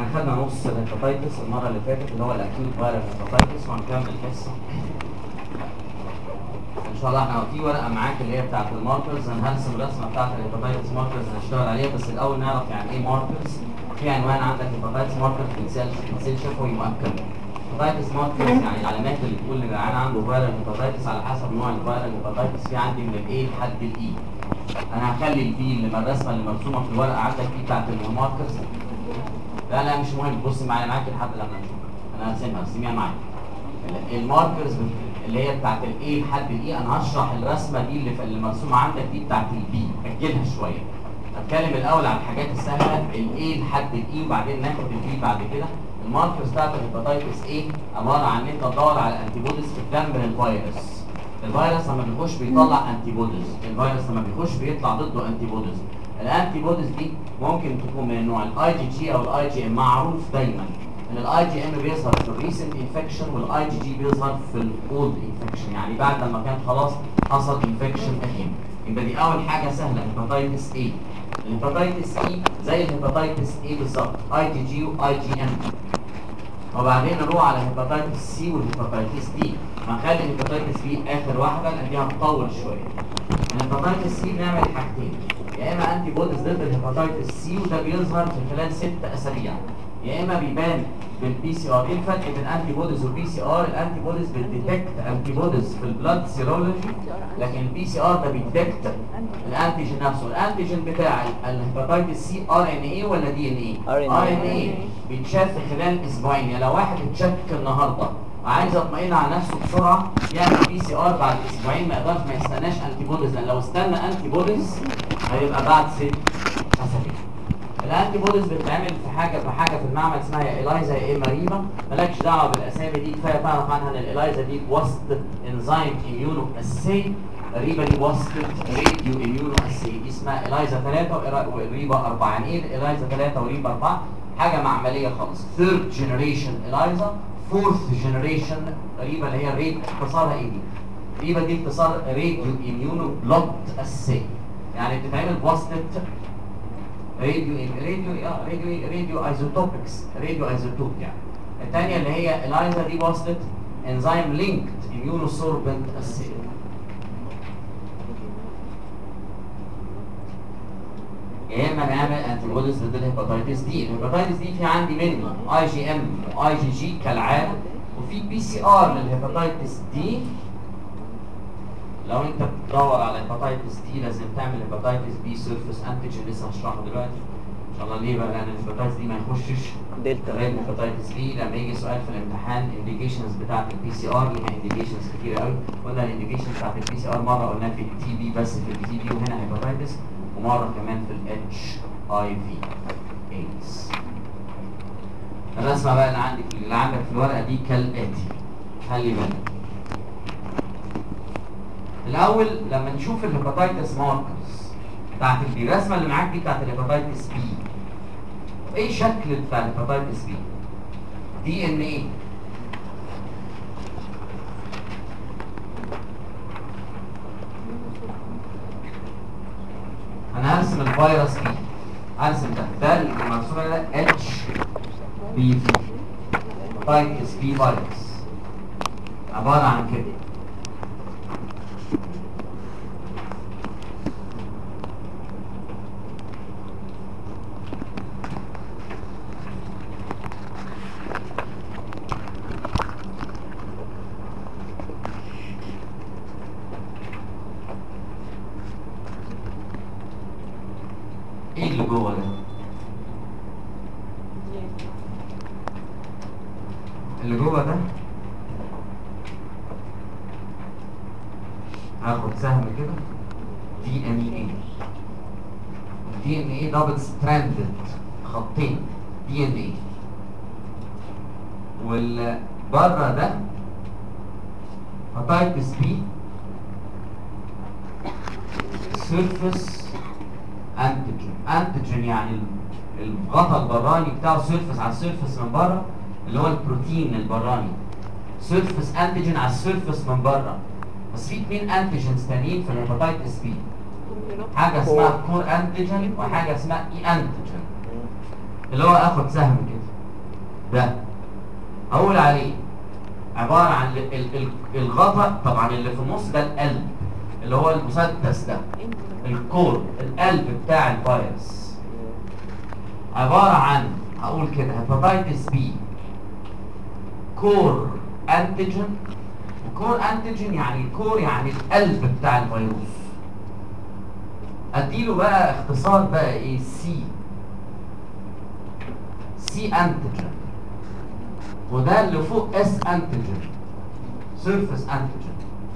خدنا نص الهيباتيتس المره اللي فاتت اللي هو الاكيوت فايرال هيباتيتس، وهنكمل الحصه ان شاء الله. احنا في ورقه معاك اللي هي بتاعت الماركرز، انا هرسم الرسمه بتاعت الهيباتيتس ماركرز هنشتغل عليها، بس الاول نعرف يعني ايه ماركرز. في عنوان عندك هيباتيتس ماركرز بتنسال شفوي مؤكد. هيباتيتس ماركرز يعني العلامات اللي تقول ان العيان عنده فايرال هيباتيتس على حسب نوع الفايرال هيباتيتس. في عندي من الايه لحد الاي. انا هخلي البي اللي الرسمه اللي مرسومه في الورقه عندك دي بتاعت الماركرز. لا مش مهم، بص معايا لحد لما نشوف. انا هرسمها معايا. الماركرز اللي هي بتاعت الاي لحد الاي، انا هشرح الرسمه دي اللي مرسومه عندك دي بتاعت البي، اجلها شويه. هتكلم الاول عن الحاجات السهله، الاي لحد الاي، وبعدين ناخد البي بعد كده. الماركرز بتاعت الهيباتيتس ايه عباره عن ان انت تدور على انتي بوديز في الدم من الفيروس. الفيروس لما بيخش بيطلع انتي بوديز، الفيروس لما بيخش بيطلع ضده انتي بوديز. الانتي بوديز دي ممكن تكون من نوع الاي جي جي او الاي جي ام. معروف دايما ان الاي جي ام بيظهر في الريسنت انفكشن، والاي جي جي بيظهر في الاولد انفكشن، يعني بعد لما كان خلاص حصل انفكشن قديم. يبقى دي اول حاجه سهله، هيباتيتس اي. الهيباتيتس اي زي الهيباتيتس اي بالظبط، اي جي جي واي جي ام. وبعدين نروح على هيباتيتس سي والهيباتيتس دي. هنخلي الهيباتيتس بي اخر واحده لان دي هتطول شويه. الهيباتيتس سي بنعمل حاجتين، يا اما انتي بوديز ضد الهيباتيتس سي وده بيظهر في خلال 6 اسابيع، يا اما بيبان بالبي سي ار. ايه الفرق بين الانتي بوديز والبي سي ار؟ الانتي بوديز بتديتكت انتي بوديز في البلاد سيرولوجي، لكن البي سي ار ده بيديتكت الانتيجين نفسه. الانتيجين بتاع الهيباتيتس سي ار ان اي ولا دي ان اي؟ ار ان اي. بيتشاف في خلال اسبوعين. يعني لو واحد اتشك النهارده عايز اطمئن على نفسه بسرعه يعمل بي سي ار بعد اسبوعين، ما يستناش انتي بوديز، لان لو استنى انتي بوديز هيبقى بعد 6 اسابيع. الانتي بوديز بتتعمل في المعمل اسمها يا الايزا يا اما ريبا. مالكش دعوه بالاسامي دي، كفايه تعرف عنها ان الالايزا دي بواسطه انزيم اميونو اسي، ريبا دي بواسطه راديو اميونو اسي. دي اسمها الايزا 3 وريبا 4. يعني ايه الايزا 3 وريبا 4؟ حاجه معمليه خالص. ثيرد جنريشن الايزا، فورث جنريشن ريبا اللي هي ريب. اختصارها ايه دي؟ ريبا دي اختصار راديو اميونو بلوت اسي، يعني بتتعمل بواسطه راديو ايزوتوبكس، راديو ايزوتوب يعني. الثانيه اللي هي الايزا دي واسطه انزيم لينكد اميونوسوربنت اسي. يا اما نعمل انتي بوديز ضد الهيباتيتس دي. الهيباتيتس دي في عندي منه اي جي ام واي جي جي كالعاده، وفي بي سي ار للهيباتيتس دي. لو انت بتدور على هيباتيتس دي لازم تعمل هيباتيتس بي سيرفيس انتيجين، لسه هشرحه دلوقتي ان شاء الله. ليه بقى؟ لان الهيباتيتس دي ما يخشش دلتا غير الهيباتيتس بي. لما يجي سؤال في الامتحان الانديكيشنز بتاعت البي سي ار ليها انديكيشنز كتير قوي. قلنا الانديكيشنز بتاعت البي سي ار مره قلناها في التي بي بس، في التي بي وهنا هيباتيتس، ومره كمان في الاتش اي في ايدز. الرسمه بقى اللي عندك في الورقه دي كالاتي، خلي بالك. الاول لما نشوف الهيباتيتس ماركرز بتاعت الرسمه اللي معاك دي بتاعت الهيباتيتس بي، ايه شكل بتاع الهيباتيتس بي؟ دي ان ايه؟ انا هرسم الفيروس بي، هرسم ده اللي مرسوم ده اتش بي في، هيباتيتس بي فيروس عباره عن كده. ايه اللي جوه ده؟ اللي جوه ده هاخد سهم كده دي ان ايه. الدي ان ايه دبل ستراندد، خطين دي ان ايه. والبره ده هيباتيتس بي سيرفيس انتيجين. انتيجين يعني الغطاء البراني بتاعه سيرفيس على السيرفيس من بره، اللي هو البروتين البراني. سيرفيس انتيجين على السيرفيس من بره. بس في 2 انتيجينز تانيين في الهيباتيتس بي، حاجه اسمها كور انتيجين وحاجه اسمها اي انتيجين. اللي هو اخد سهم كده ده اقول عليه عباره عن الغطاء طبعا اللي في النص ده القلب اللي هو المسدس ده الكور القلب بتاع الفيروس، عباره عن هقول كده هيباتيتس بي كور انتيجين. الكور انتيجين يعني الكور يعني القلب بتاع الفيروس. اديله بقى اختصار بقى ايه؟ سي انتيجين، وده اللي فوق اس انتيجين سيرفيس انتيجين.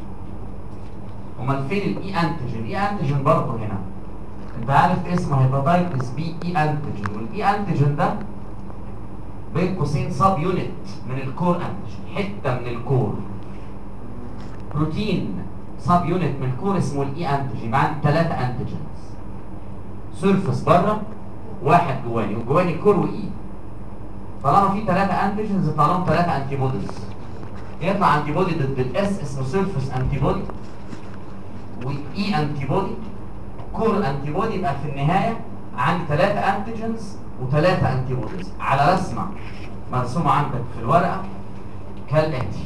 امال فين الاي انتيجين؟ اي انتيجين برضه هنا انت عارف اسمه هيباتيتس بي اي انتيجين، والاي انتيجين ده بين قوسين سب يونت من الكور انتيجين، حته من الكور بروتين سب يونت من الكور اسمه الاي انتيجين. يبقى عندي 3 انتيجينز سيرفيس بره واحد جواني، وجواني كور واي. طالما في 3 انتيجينز طالما 3 انتي بوديز يطلع انتي بودي ضد الاس اسمه سيرفيس انتي بودي، واي انتي بودي، كور انتي بودي. يبقى في النهايه عندي 3 انتيجينز و3 انتي بوديز على رسمه مرسومه عندك في الورقه كالاتي.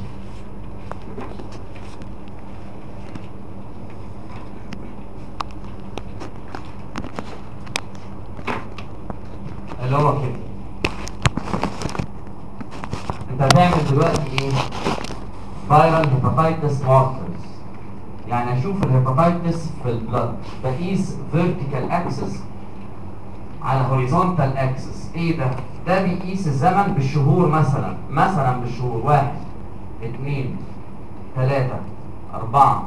اللي هو كده انت هتعمل دلوقتي ايه؟ فايرال هيباتيتس ماركرز، يعني اشوف الهيباتيتس في البلد. بقيس فيرتيكال اكسس على هوريزونتال اكسس. ايه ده؟ ده بيقيس الزمن بالشهور، مثلا بالشهور 1 2 3 4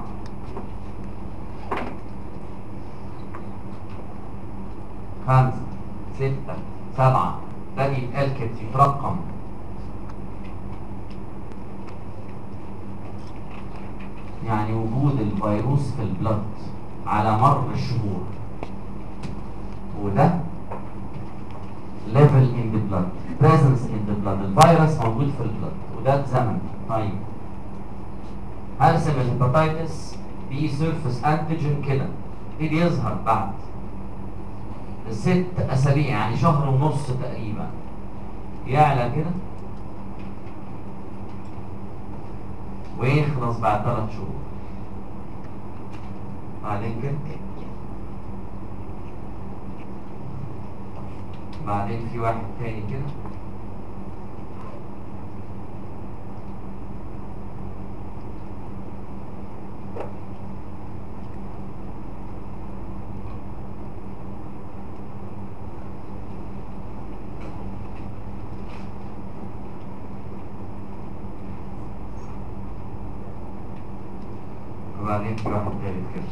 5 6 7. ده بيتقال كده يترقم. يعني وجود الفيروس في البلد على مر الشهور، وده level in the blood presence in the blood. الفيروس موجود في البلد وده الزمن. طيب هرسم الهيباتيتس بي سيرفيس انتيجين كده يبتدي يظهر بعد 6 أسابيع، يعني شهر ونص تقريبا، يعلى كده ويخلص بعد 3 شهور. بعدين كده، بعدين في واحد تاني كده، وبعدين في واحد تالت كده.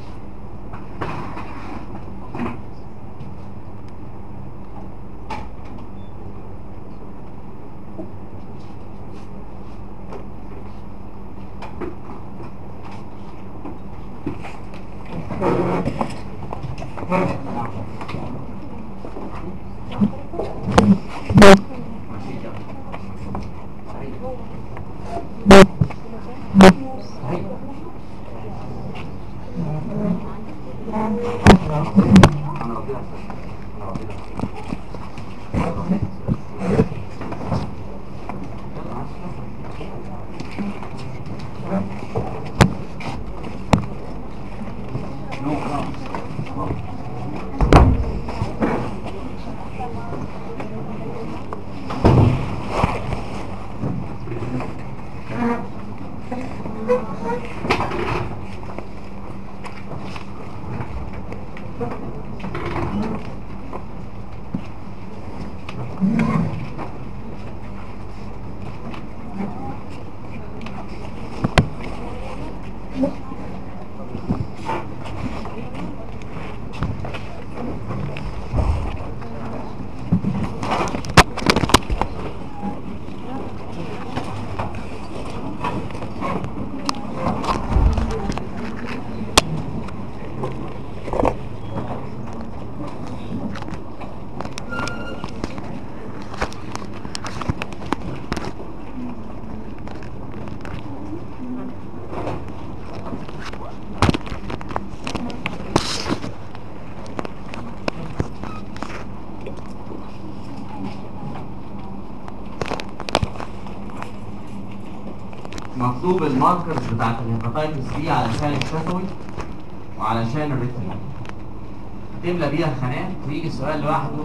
مطلوب الماركرز بتاعت الهيباتيتس بي علشان الشفوي وعلشان الريتنال. تملى بيها الخانات ويجي سؤال لوحده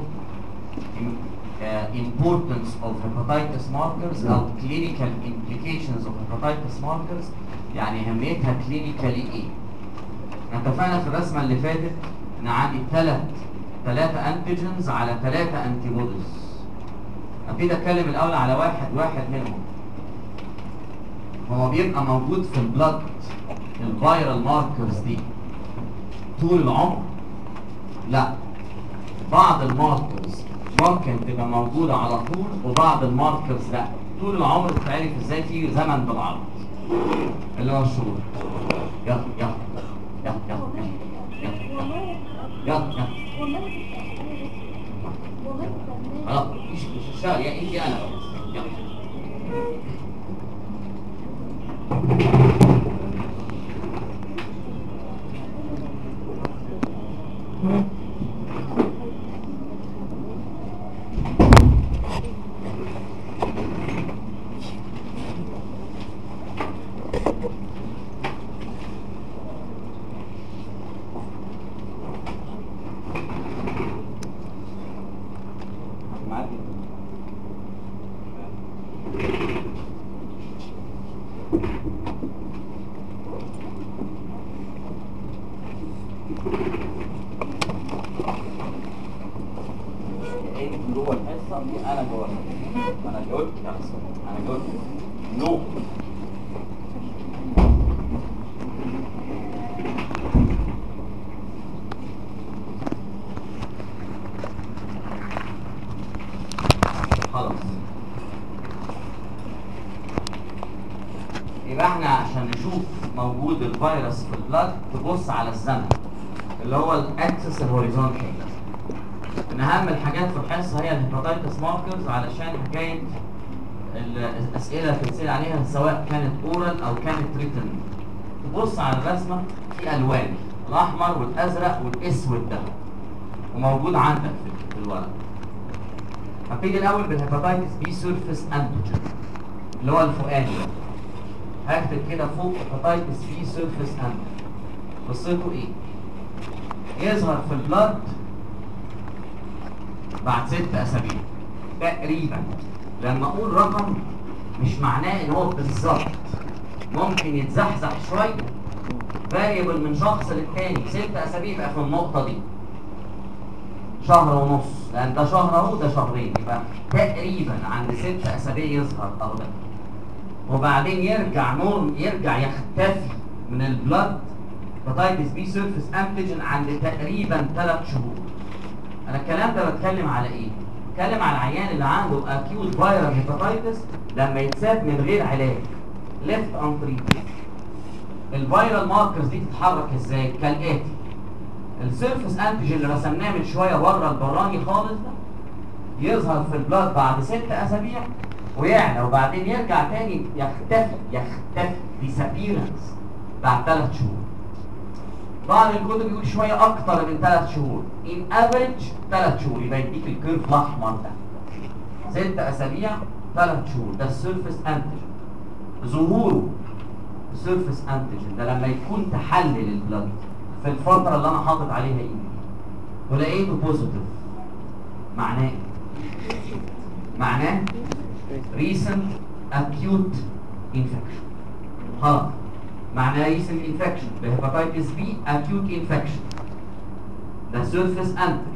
importance of hepatitis markers أو clinical implications of hepatitis markers، يعني أهميتها clinically إيه؟ اتفقنا في الرسمة اللي فاتت إن عندي ثلاثة أنتيجنز على 3 أنتيبوديز. أبتدي أتكلم الأول على واحد منهم. هو بيبقى موجود في البلد الفيرال ماركرز دي طول العمر؟ لا، بعض الماركرز ممكن تبقى موجودة على طول وبعض الماركرز لا. طول العمر بتعرف ازاي في زمن بالعرض اللي هو الشهور. يلا يلا يلا يلا يلا يلا خلاص مش اشتغل يا انتي انا يلا. جوه الحصه انا جوه انا جاوبت انا جاوبت نو. خلاص يبقى احنا عشان نشوف موجود الفيروس في البلاد تبص على الزمن اللي هو الاكسس الهوريزونتال. من اهم الحاجات في الحصه هي الهيباتيتس ماركرز علشان حكايه الاسئله تتسال عليها سواء كانت اورال او كانت ريتن. تبص على الرسمه في الوان الاحمر والازرق والاسود ده وموجود عندك في الورق. هبتدي الاول بالهيباتيتس بي سيرفيس انتيجين اللي هو الفوقاني ده. هكتب كده فوق هيباتيتس بي سيرفيس انتيجين. قصته ايه؟ يظهر في البلاد بعد 6 أسابيع تقريبا. لما اقول رقم مش معناه ان هو بالظبط، ممكن يتزحزح شويه فاريبل من شخص للتاني. 6 أسابيع يبقى في النقطه دي شهر ونص، لان ده شهر اهو ده شهرين، يبقى تقريبا عند 6 أسابيع يظهر اهو ده، وبعدين يرجع يختفي من البلد هيباتيتس بي سيرفيس انتيجين عند تقريبا 3 شهور. انا الكلام ده بتكلم على ايه؟ بتكلم على العيان اللي عنده اكيوت فايرال هيباتيتس لما يتساب من غير علاج ليفت انتريتد. الفيرال ماركرز دي تتحرك ازاي؟ كالاتي: السيرفيس انتيجين اللي رسمناه من شويه بره البراني خالص ده يظهر في البلاد بعد 6 أسابيع ويعلى وبعدين يرجع تاني يختفي disappearance بعد 3 شهور. بعض الكتب يقول شويه اكتر من 3 شهور، ان افريج 3 شهور، يبقى يديك الكيرف الاحمر ده 6 أسابيع 3 شهور. ده السيرفيس انتيجين. ظهوره السيرفيس انتيجين ده لما يكون تحلل البلد في الفتره اللي انا حاطط عليها ايه ولقيته بوزيتيف، معناه معناه recent acute infection. خلاص معناه recent infection بهيباتيتس بي acute infection. ده سيرفيس انتيجين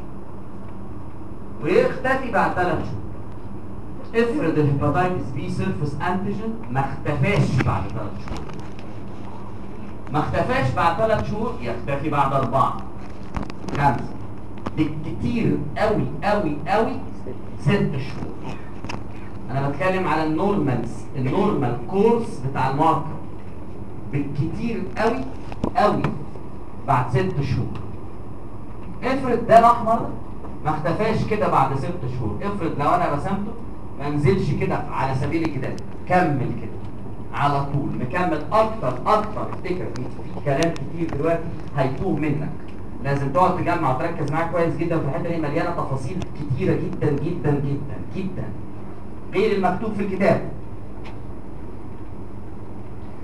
ويختفي بعد 3 شهور. افرض الهيباتيتس بي سيرفيس انتيجين ما اختفاش بعد 3 شهور. ما اختفاش بعد 3 شهور يختفي بعد 4 5 بالكتير قوي قوي قوي 6 شهور. انا بتكلم على النورمال كورس بتاع الماركر. بالكتير قوي قوي بعد 6 شهور. افرض ده الاحمر ما اختفاش كده بعد 6 شهور. افرض لو انا رسمته ما نزلش كده على سبيل الكده، كمل كده على طول مكمل اكتر. افتكر في كلام كتير دلوقتي هيتوه منك، لازم تقعد تجمع وتركز معايا كويس جدا في الحته دي، مليانه تفاصيل كتيره جدا جدا جدا جدا غير المكتوب في الكتاب.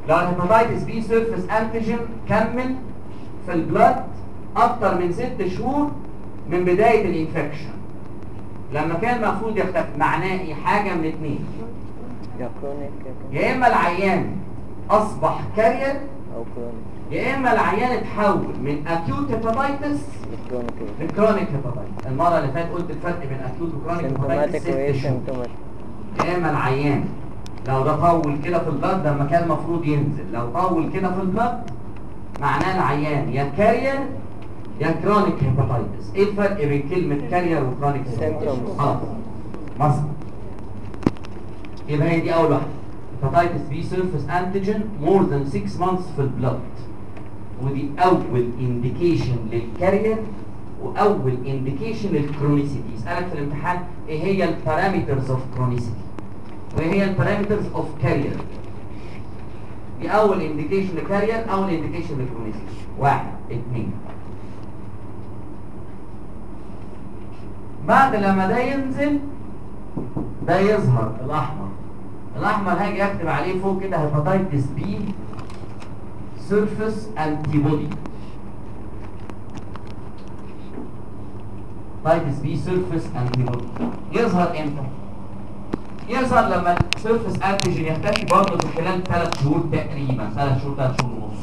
لو الهيباتيتس بي سيرفيس انتيجين كمل في البلاد اكتر من 6 شهور من بدايه الانفكشن، لما كان المفروض يختفي، معناه ايه؟ حاجه من اتنين، يا كرونيك يا اما العيان اصبح كارير، او كرونيك يا اما العيان اتحول من اكيوت هيباتيتس كرونيك لكرونيك هيباتيتس. المره اللي فاتت قلت الفرق بين اكيوت وكرونيك هيباتيتس 6 شهور. سيمتوماتيك. يا اما العيان لو ده طول كده في البلد لما كان المفروض ينزل، لو طول كده في البلد معناه العيان يا كارير يا كرونيك هيباتيتس. ايه الفرق بين كلمه كارير وكرونيك هيباتيتس؟ Symptoms. خلاص مصر. يبقى هي دي اول واحده، هيباتيتس بي سيرفيس انتيجين مور ذان 6 مانثs في البلد، ودي اول انديكيشن للكارير واول انديكيشن للكرونيسيتي. يسالك في الامتحان ايه هي البارامترز اوف كرونيسيتي وايه هي البارامترز اوف كارير. دي اول انديكيشن لكارير، اول انديكيشن لكرونيسيتي. 1 2 بعد لما ده ينزل ده يظهر الاحمر. الاحمر هاجي اكتب عليه فوق كده هيباتيتس بي سيرفيس انتي بودي. هيباتيتس بي سيرفيس انتي بودي يظهر امتى؟ يظهر لما السيرفيس انتيجين يختفي برضه في خلال 3 شهور تقريبا، 3 شهور 3 شهور ونص،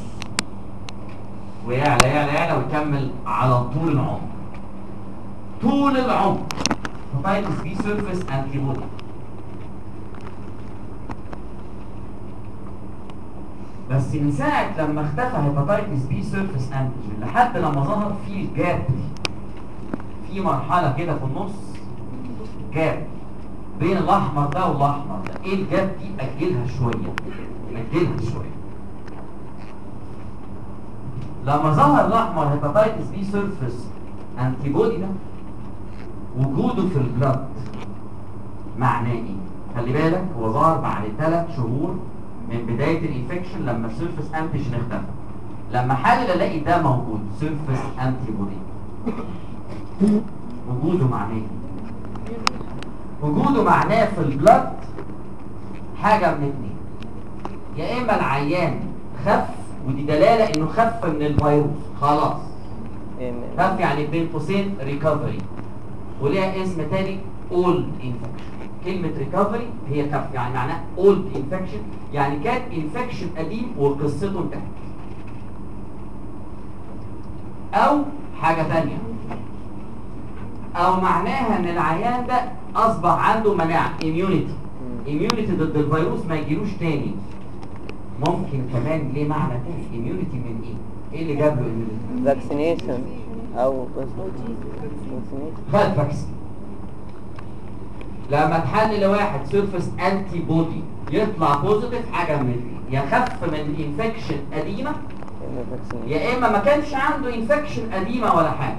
ويعلى يعلى يعلى ويكمل على طول العمر. طول العمر هيباتيتس بي سيرفيس انتي بودي. بس من ساعة لما اختفى هيباتيتس بي سيرفيس انتيجين لحد لما ظهر في جاب، في مرحلة كده في النص جاب بين الاحمر ده والاحمر ده. ايه الجاب دي؟ اجلها شوية، اجلها شوية. لما ظهر الاحمر هيباتيتس بي سيرفيس انتي بودي ده وجوده في البلد معناه ايه؟ خلي بالك هو ظهر بعد 3 شهور من بداية الانفكشن لما السيرفيس انتيجين اختفى. لما حالل الاقي ده موجود سيرفيس انتي بودي، وجوده معناه ايه؟ وجوده معناه في البلد حاجة من اتنين، يا اما العيان خف، ودي دلالة انه خف من الفيروس خلاص، خف يعني بين قوسين ريكفري، وليها اسم تاني اولد انفكشن. كلمة ريكفري هي خف، يعني معناه اولد انفكشن، يعني كان انفكشن قديم وقصته انتهت. او حاجة تانية، او معناها ان العيان ده اصبح عنده مناعة immunity ضد الفيروس ما يجيلوش تاني. ممكن كمان ليه معنى تاني immunity من ايه؟ ايه اللي جاب له immunity؟ فاكسينيشن او خد فاكسين. لما تحلل واحد سيرفيس انتي بودي يطلع بوزيتيف حاجه من الاثنين، يا خف من انفكشن قديمه يا اما ما كانش عنده انفكشن قديمه ولا حاجه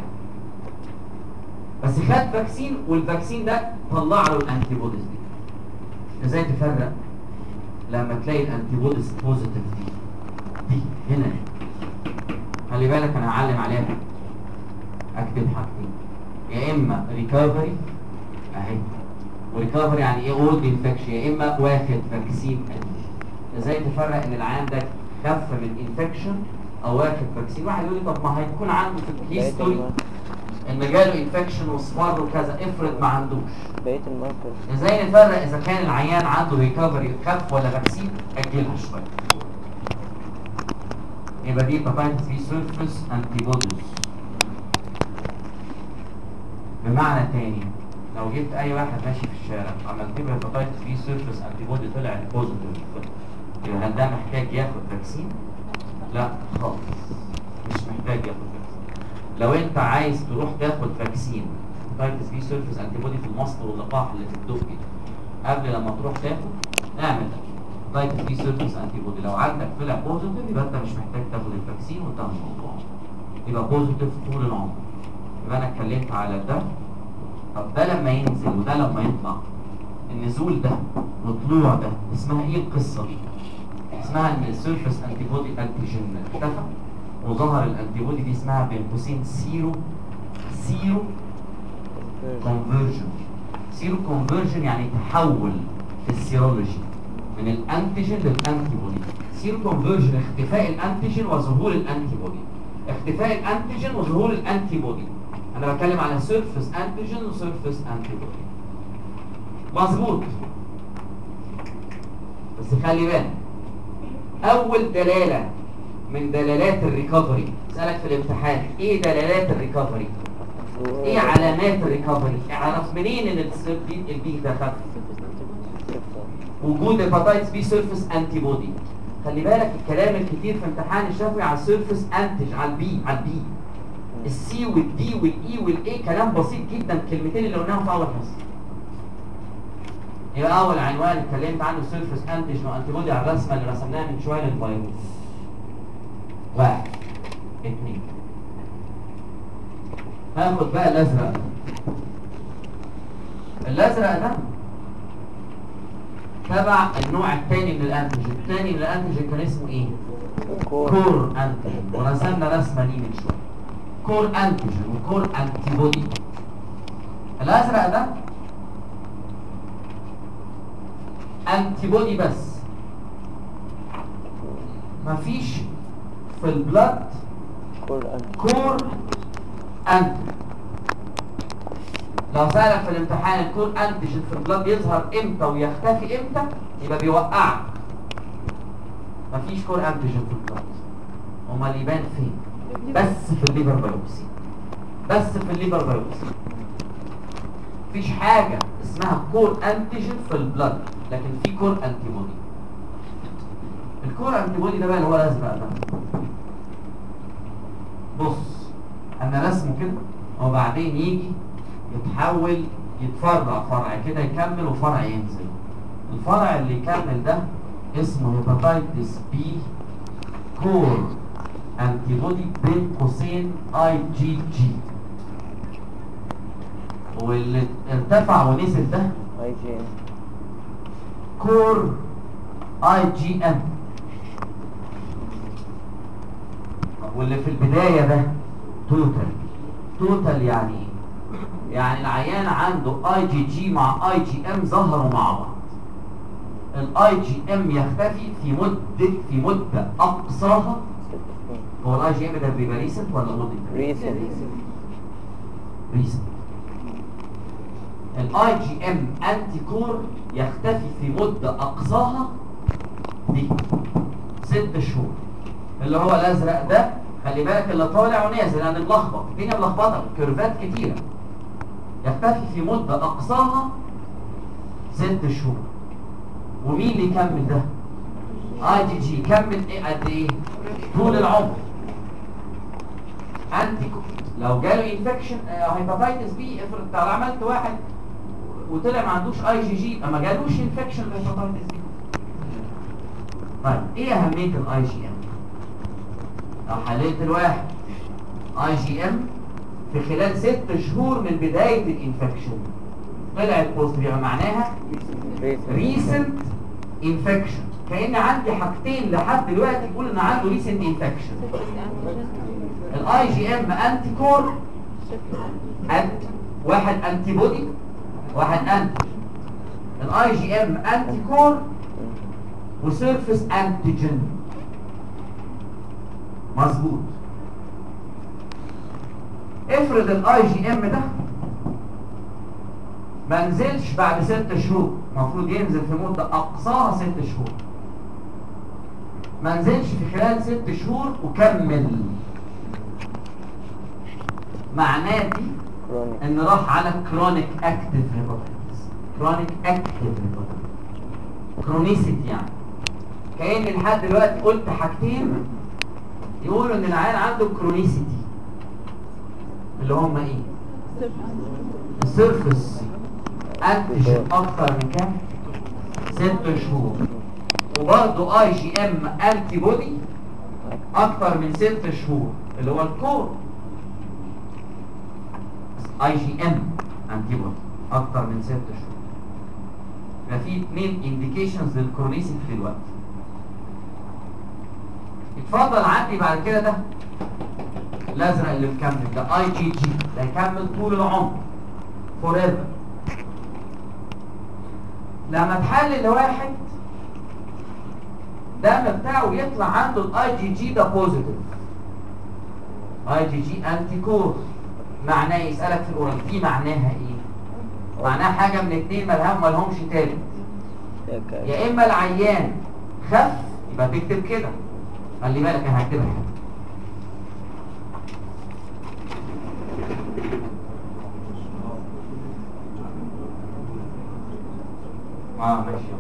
بس خد فاكسين، والفاكسين ده طلع له الانتي بوديز دي. ازاي تفرق لما تلاقي الانتي بوديز بوزيتيف دي هنا؟ خلي بالك انا هعلم عليها، اكتب حاجتين، يا اما ريكفري اهي، وريكفري يعني ايه اولد انفكشن، يا اما واخد فاكسين قديم. ازاي تفرق ان العيان ده خف من انفكشن او واخد فاكسين؟ واحد يقول لي طب ما هيكون عنده في الهيستوري ان جاله انفكشن وصفار وكذا، افرض ما عندوش. بقيه الماركر ازاي نفرق اذا كان العيان عنده ريكفري خف ولا فاكسين؟ اجلها شويه. يبقى دي هيباتيتس بي سيرفيس انتي بوديز. بمعنى تاني، لو جبت اي واحد ماشي في الشارع عملت له هيباتيتس بي سيرفيس انتي بودي طلع بوزيتيف، يبقى هل ده محتاج ياخد فاكسين؟ لا خالص، مش محتاج ياخد فاكسين. لو انت عايز تروح تاخد فاكسين هيباتيتس بي سيرفيس انتي بودي في المصل واللقاح اللي في الدق دي، قبل لما تروح تاخد اعمل هيباتيتس بي سيرفيس انتي بودي. لو عندك طلع بوزيتيف يبقى انت مش محتاج تاخد الفاكسين وانتهى الموضوع، يبقى بوزيتيف طول العمر. يبقى انا اتكلمت على ده. طب ده لما ينزل وده لما يطلع، النزول ده وطلوع ده اسمها ايه القصه دي؟ اسمها ان السيرفيس انتي بودي انتيجين اختفى وظهر الانتي بودي دي، اسمها بين قوسين سيرو كونفرجن. سيرو كونفرجن يعني تحول في السيرولوجي من الانتيجين للانتي بودي. سيرو كونفرجن اختفاء الانتيجين وظهور الانتي بودي. اختفاء الانتيجين وظهور الانتي بودي. انا بتكلم على سيرفيس انتيجين وسيرفيس انتي بودي. مظبوط. بس خلي بالك، اول دلاله من دلالات الريكفري، اسالك في الامتحان ايه دلالات الريكفري؟ ايه علامات الريكفري؟ اعرف منين ان البي ده خف؟ وجود الهيباتايتس بي سيرفيس انتي بودي. خلي بالك الكلام الكتير في امتحان الشفوي على السيرفيس انتج، على البي السي والدي والاي والاي كلام بسيط جدا، الكلمتين اللي قلناهم في اول حصه. يبقى اول عنوان اتكلمت عنه سيرفيس انتج وانتي بودي على الرسمه اللي رسمناها من شويه للفيروس. 1 2. هاخد بقى الازرق. الازرق ده تبع النوع الثاني من الانتيجين. الثاني من الانتيجين كان اسمه ايه؟ كور انتيجين، ورسمنا رسمه ليه من شويه. كور انتيجين وكور انتي بودي. الازرق ده انتي بودي بس، مفيش في البلاد كور انتيجين. لو سألك في الامتحان الكور انتيجين في البلاد يظهر امتى ويختفي امتى، يبقى بيوقعك. مفيش كور انتيجين في البلاد. امال يبان فين؟ بس في الليفر بايوبسي. بس في الليفر بايوبسي. مفيش حاجة اسمها كور انتيجين في البلاد، لكن في كور انتي بودي. الكور انتي بودي ده بقى اللي هو الازرق ده. بص انا رسمه كده وبعدين يجي يتحول يتفرع فرع كده يكمل وفرع ينزل. الفرع اللي يكمل ده اسمه هيباتايتس بي كور انتي بودي بين قوسين اي جي جي، واللي ارتفع ونزل ده اي جي ام كور اي جي ام، واللي في البدايه ده توتال. يعني ايه؟ يعني العيان عنده اي جي جي مع اي جي ام ظهروا مع بعض. الاي جي ام يختفي في مده اقصاها. هو الاي جي ام ده بيبقى ريسنت ولا مده؟ ريسنت. الاي جي ام انتي كور يختفي في مده اقصاها دي 6 شهور. اللي هو الازرق ده خلي بالك اللي طالع ونازل، انا ملخبط الدنيا، ملخبطه كيرفات كتيره. يختفي في مده اقصاها 6 شهور. ومين اللي يكمل ده؟ اي جي جي. يكمل ايه قد ايه؟ طول العمر. انتي لو جاله انفكشن هيباتايتس بي، افرض لو عملت واحد وطلع ما عندوش اي جي جي ما جالوش انفكشن هيباتايتس بي. طيب ايه اهميه الاي جي ام؟ لو حللت الواحد اي جي ام في خلال 6 شهور من بدايه الانفكشن طلعت بوزيتيف، يبقى معناها ريسنت انفكشن. كأن عندي حاجتين لحد دلوقتي يقول ان عنده ريسنت انفكشن. الاي جي ام انتي كور، واحد انتي بودي واحد انتي. الاي جي ام انتي كور وسيرفيس انتيجين. مظبوط. افرض الاي جي ام ده ما نزلش بعد 6 شهور، المفروض ينزل في مده اقصاها 6 شهور. ما نزلش في خلال 6 شهور وكمل، معناه دي ان راح على كرونيك اكتيف هيباتايتس. كرونيك اكتيف هيباتايتس، كرونيسيتي. يعني كأن لحد دلوقتي قلت حاجتين يقولوا ان العيان عنده كرونيسيتي، اللي هم ايه؟ السيرفس انتيجين اكتر من كام؟ 6 شهور. وبرضه اي جي ام انتي بودي اكتر من 6 شهور، اللي هو الكور. اي جي ام انتي بودي اكتر من 6 شهور. يبقى في 2 انديكيشنز للكرونيسيتي دلوقتي. اتفضل عندي بعد كده ده الازرق اللي مكمل ده اي جي جي، ده يكمل طول العمر فور ايفر. لما تحلل لواحد الدم بتاعه يطلع عنده الاي جي جي ده بوزيتيف، اي جي جي انتي كور. معناه يسالك في الاورال دي معناها ايه؟ معناها حاجه من اتنين مالهمش تالت. يا اما العيان خف يبقى تكتب كده، خلي بالك انا هكتبها كده. ماشي.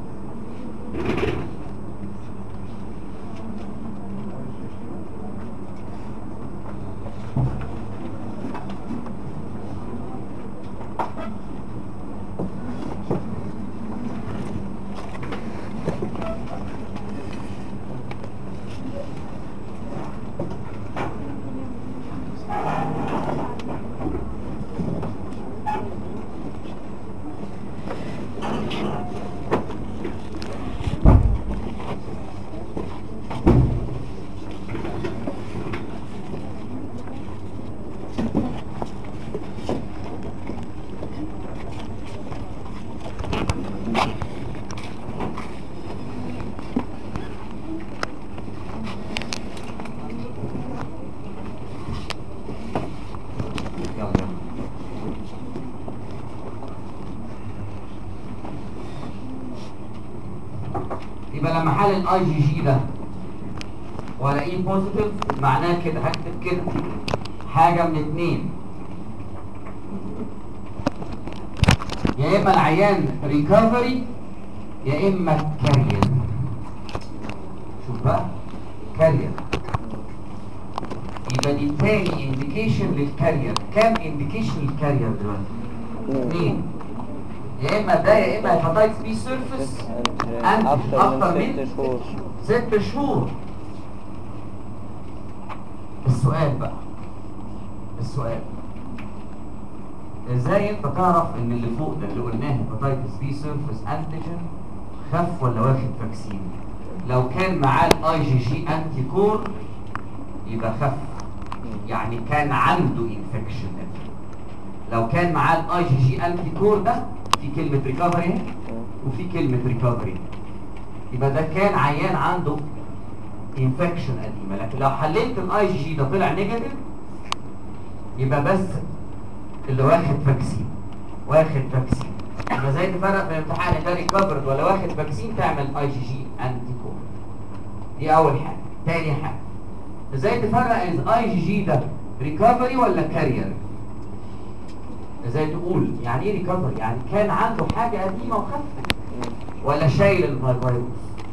يبقى لما حال الاي جي جي ده والاقيه بوزيتيف معناه كده هكتب كده حاجه من اتنين، يا اما العيان ريكفري يا اما كارير. شوف بقى كارير، يبقى دي تاني انديكيشن للكارير. كام انديكيشن للكارير دلوقتي؟ اتنين، يا اما ده يا اما هيباتايتس بي سيرفيس اكتر من 6 شهور. السؤال بقى، السؤال ازاي انت تعرف ان اللي فوق ده اللي قلناه هيباتايتس بي سيرفيس انتيجين خف ولا واخد فاكسين؟ لو كان معاه الاي جي جي انتي كور يبقى خف، يعني كان عنده انفكشن. لو كان معاه الاي جي جي انتي كور ده في كلمه ريكفري وفي كلمه ريكفري، يبقى ده كان عيان عنده انفكشن قديمه. لكن لو حللت الاي جي جي ده طلع نيجاتيف يبقى بس اللي واخد فاكسين. واخد فاكسين يبقى ازاي تفرق في الامتحان ده ريكفرد ولا واخد فاكسين؟ تعمل اي جي جي انتي كور. دي اول حاجه. تاني حاجه، ازاي تفرق الاي جي جي ده ريكفري ولا كارير؟ ازاي تقول يعني ايه ريكفري؟ يعني كان عنده حاجه قديمه وخفت ولا شايل الفيروس؟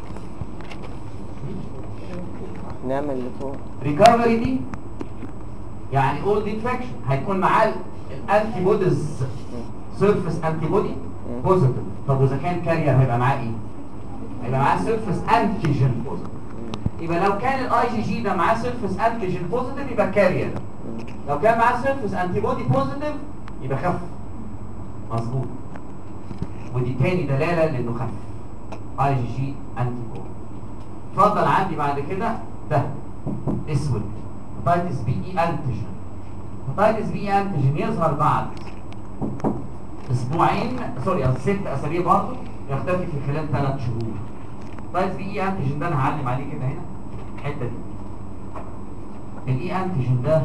نعمل اللي فوق. ريكفري دي يعني اولد انفكشن، هيكون معاه الانتي بوديز سيرفيس انتي بودي بوزيتيف. طب واذا كان كارير هيبقى معاه ايه؟ هيبقى معاه سيرفيس انتيجين بوزيتيف. يبقى لو كان الاي جي جي ده معاه سيرفيس انتيجين بوزيتيف يبقى كارير، لو كان معاه سيرفيس انتي بودي بوزيتيف يبقى خف. مظبوط. ودي تاني دلاله لانه خف، اي جي جي انتي كور. اتفضل عندي بعد كده ده اسود هيباتايتس بي اي انتيجين. هيباتايتس بي اي انتيجين يظهر بعد اسبوعين، سوري 6 اسابيع برضه، يختفي في خلال 3 شهور. هيباتايتس بي اي انتيجين ده انا هعلم عليه كده هنا الحته دي. الاي انتيجين ده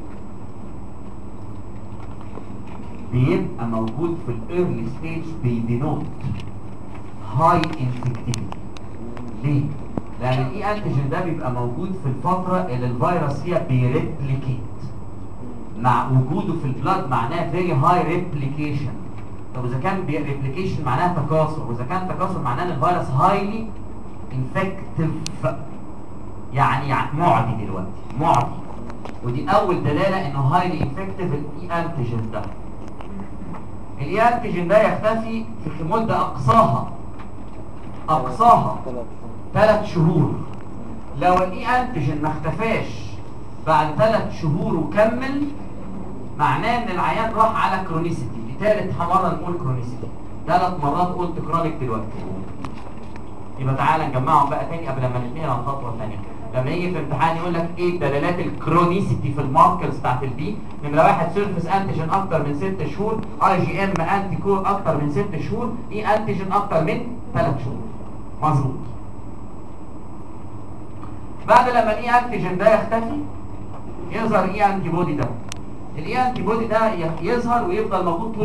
بيبقى موجود في الايرلي ستيج، بيدينوت هاي انفكتيفيتي. ليه؟ لان الاي انتيجين ده بيبقى موجود في الفتره اللي الفيروس فيها بيريبليكيت. مع وجوده في البلاد معناه فيري هاي ريبليكيشن. طب اذا كان ريبليكيشن معناها تكاثر، واذا كان تكاثر معناه ان الفيروس هايلي انفكتيف، يعني معدي دلوقتي، معدي. ودي اول دلاله انه هايلي انفكتيف الاي انتيجين ده. الاي انتيجين ده يختفي في مده اقصاها 3 شهور. لو الاي انتيجين ما اختفاش بعد 3 شهور وكمل معناه ان العيان راح على كرونيسيتي. دي ثالث مره نقول كرونيسيتي، 3 مرات قلت كرونيك دلوقتي. يبقى تعالى نجمعهم بقى تاني قبل ما ننتهي على الخطوه الثانيه. لما يجي في الامتحان يقول لك ايه دلالات الكرونيسيتي في الماركرز بتاعت البي؟ نمره 1 سيرفيس انتيجين اكتر من 6 شهور، اي جي ام انتي كور اكتر من 6 شهور، اي انتيجين اكتر من 3 شهور. مظبوط. بعد لما الاي انتيجين ده يختفي يظهر اي انتي بودي ده. الاي انتي بودي ده يظهر ويفضل موجود طول